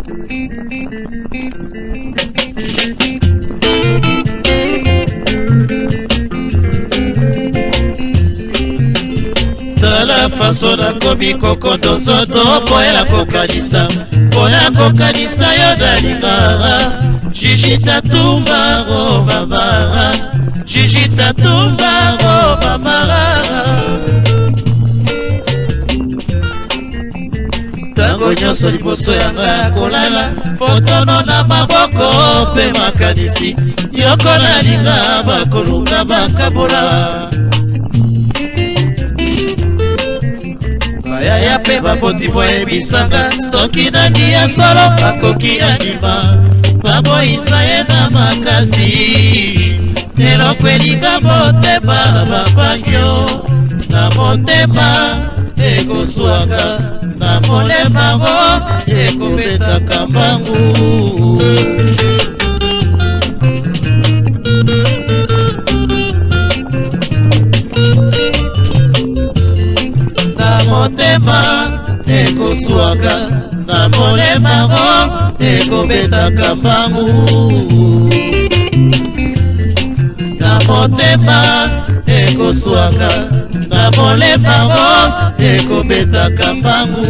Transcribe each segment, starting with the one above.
Tala faso na komi kokondo nzoto po ya kokanisa yo dalingara Jiji Tatumbaro babara Jiji Tatumbaro babara Tango nyonso liboso yanga kolala Fotono na maboko pe makanisi Yoko na linga bakolunga bakabola Ayaya pe baboti boye bisanga Soki nani ya solo akoki anima Baboisa ye na makasi Nelo kwelinga motema babangyo Na motema ego swanga Na molema go ego beta kambangu Na motema ego swanga Na molema go ego beta kambangu Na motema ego swanga Na molema go ego beta kambangu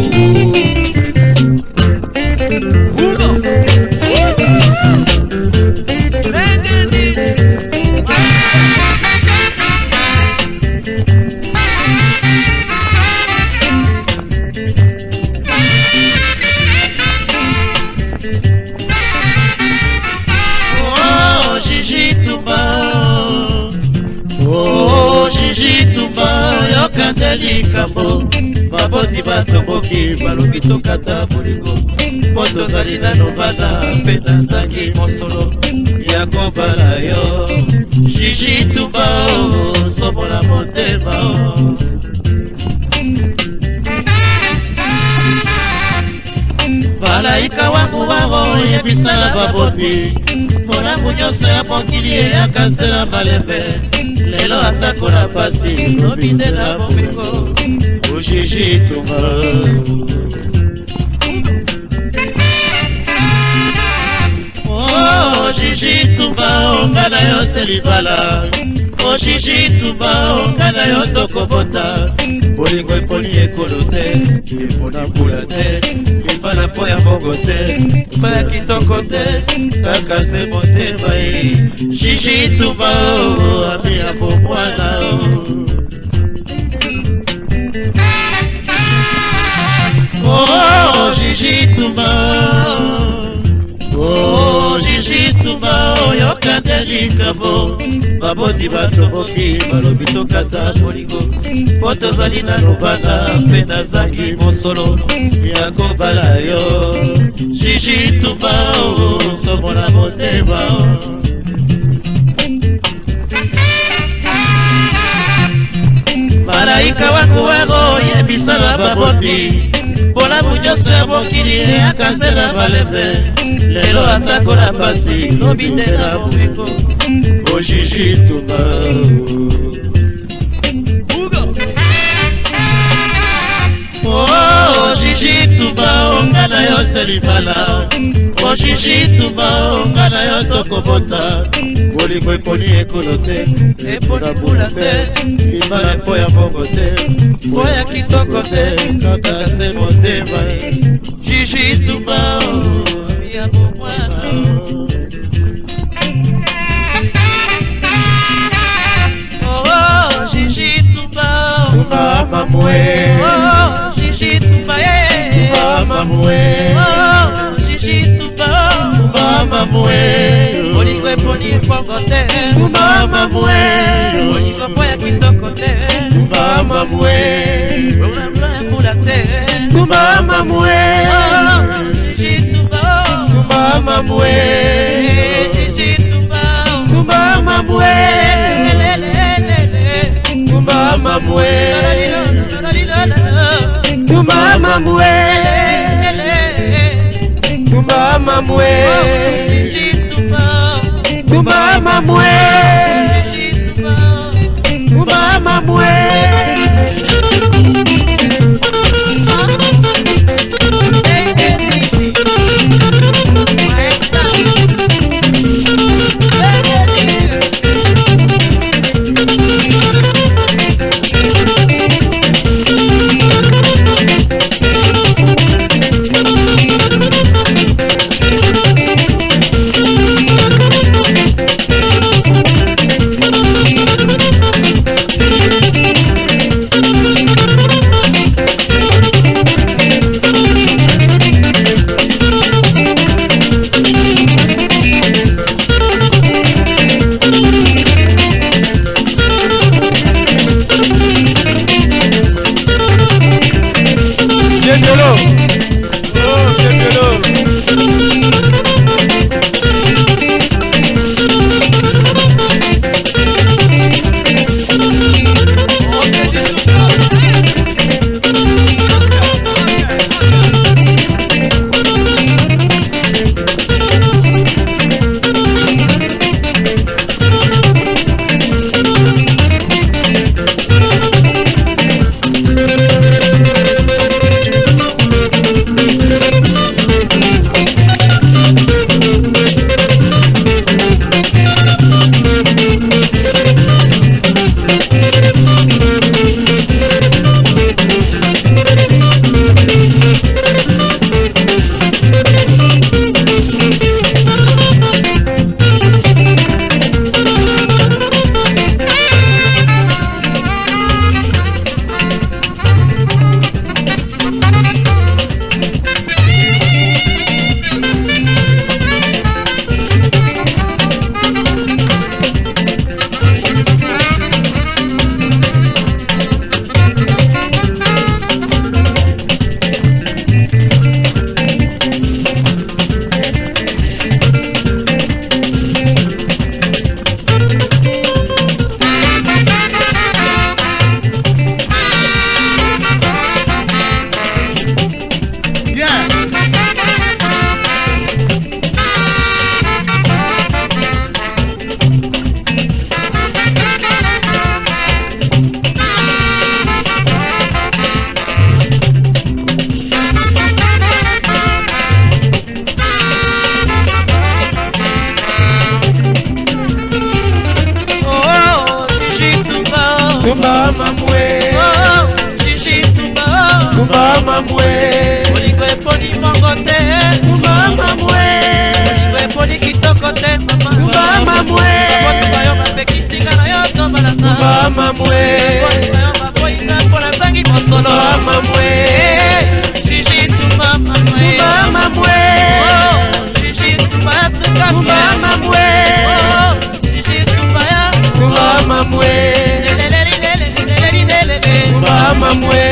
Kandeli kambo Maboti batomboki Balubi tokata mulingo Poto zali nano bana Pena zangi mosolo Yako bala yo Jiji tumba Somo la motema Malaika wangu waro Yebisa baboti Mona munyoso ya mokili ya kasela malembe Lelo atako na pasi Lobinde na bombeko Ujiji tumba Oh Jiji tumba Ongana yo selibala Oh Jiji tumba Ongana yo tokobota Bolingo eponi ekolo te Epona mbula te Ipana po ya mongo te Paya kitoko te Kaka se motema Jiji tumba Ami ya bomwana Oh Jiji tumba Oh Jiji tumba Yoka delika bo Baboti batoboki Balobi tokata molingo Poto zali na lobana Pena zangi mosolo Yako bala yo Jiji tumba Somo na motema Malaika wangu wego Yebisa la baboti Pola munyoso ya mokili ya kasela malembe Lelo atako na pasi Lobinde na bombeko Oh Jiji tumba Oh Jiji tumba Ongana yo selibala Oh Jiji tumba Ongana yo tokobota Bolingo eponi ekolo te Epona mbula te Imana po ya mongo te Po ya kitoko te Kaka se motema Jiji tumba Ami ya bomwana Oh Jiji tumba Tumba mamwe Oh Jiji tumba Tumba mamwe Oh Jiji tumba Tumba mamwe Bolingo eponi fongo te Tumba mamwe Bolingo po ya kitoko te Tumba mamwe Tumba mbula te Tumba mamwe Jiji tumba Tumba mamwe Jiji tumba Tumba mamwe Tumba mamwe Tumba mamwe Tumba mamwe Tumba mamwe Tumba mamwe Mama mwe Olingo eponi mongo te Mama mwe Olingo eponi kitoko te Mama mwe Babotu bayo bapekisinga na yo tobalanga Mama mwe Babotu bayo baboyinga mpona zangi mosolo Mama mwe Chichitu mama mwe Mama mwe Chichitu baya suka Mama mwe Chichitu baya Mama mwe Mama mwe